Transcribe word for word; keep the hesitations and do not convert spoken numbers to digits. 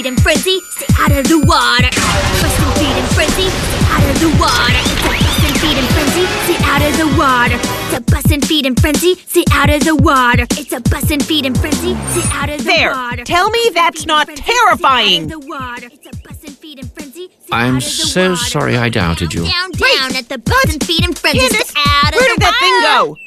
feed and frenzy, stay out of the water. Bust and feed and frenzy, stay out of the water. It's a bust and feed and frenzy, stay out of the water. It's a bust and feed and frenzy, stay out of the water. It's a bust and feed and frenzy, stay out of the There. water. Tell me that's not terrifying. I'm so sorry I doubted you. Down, down at the bust and feed and frenzy, Candace, stay out of where the did that thing water. go?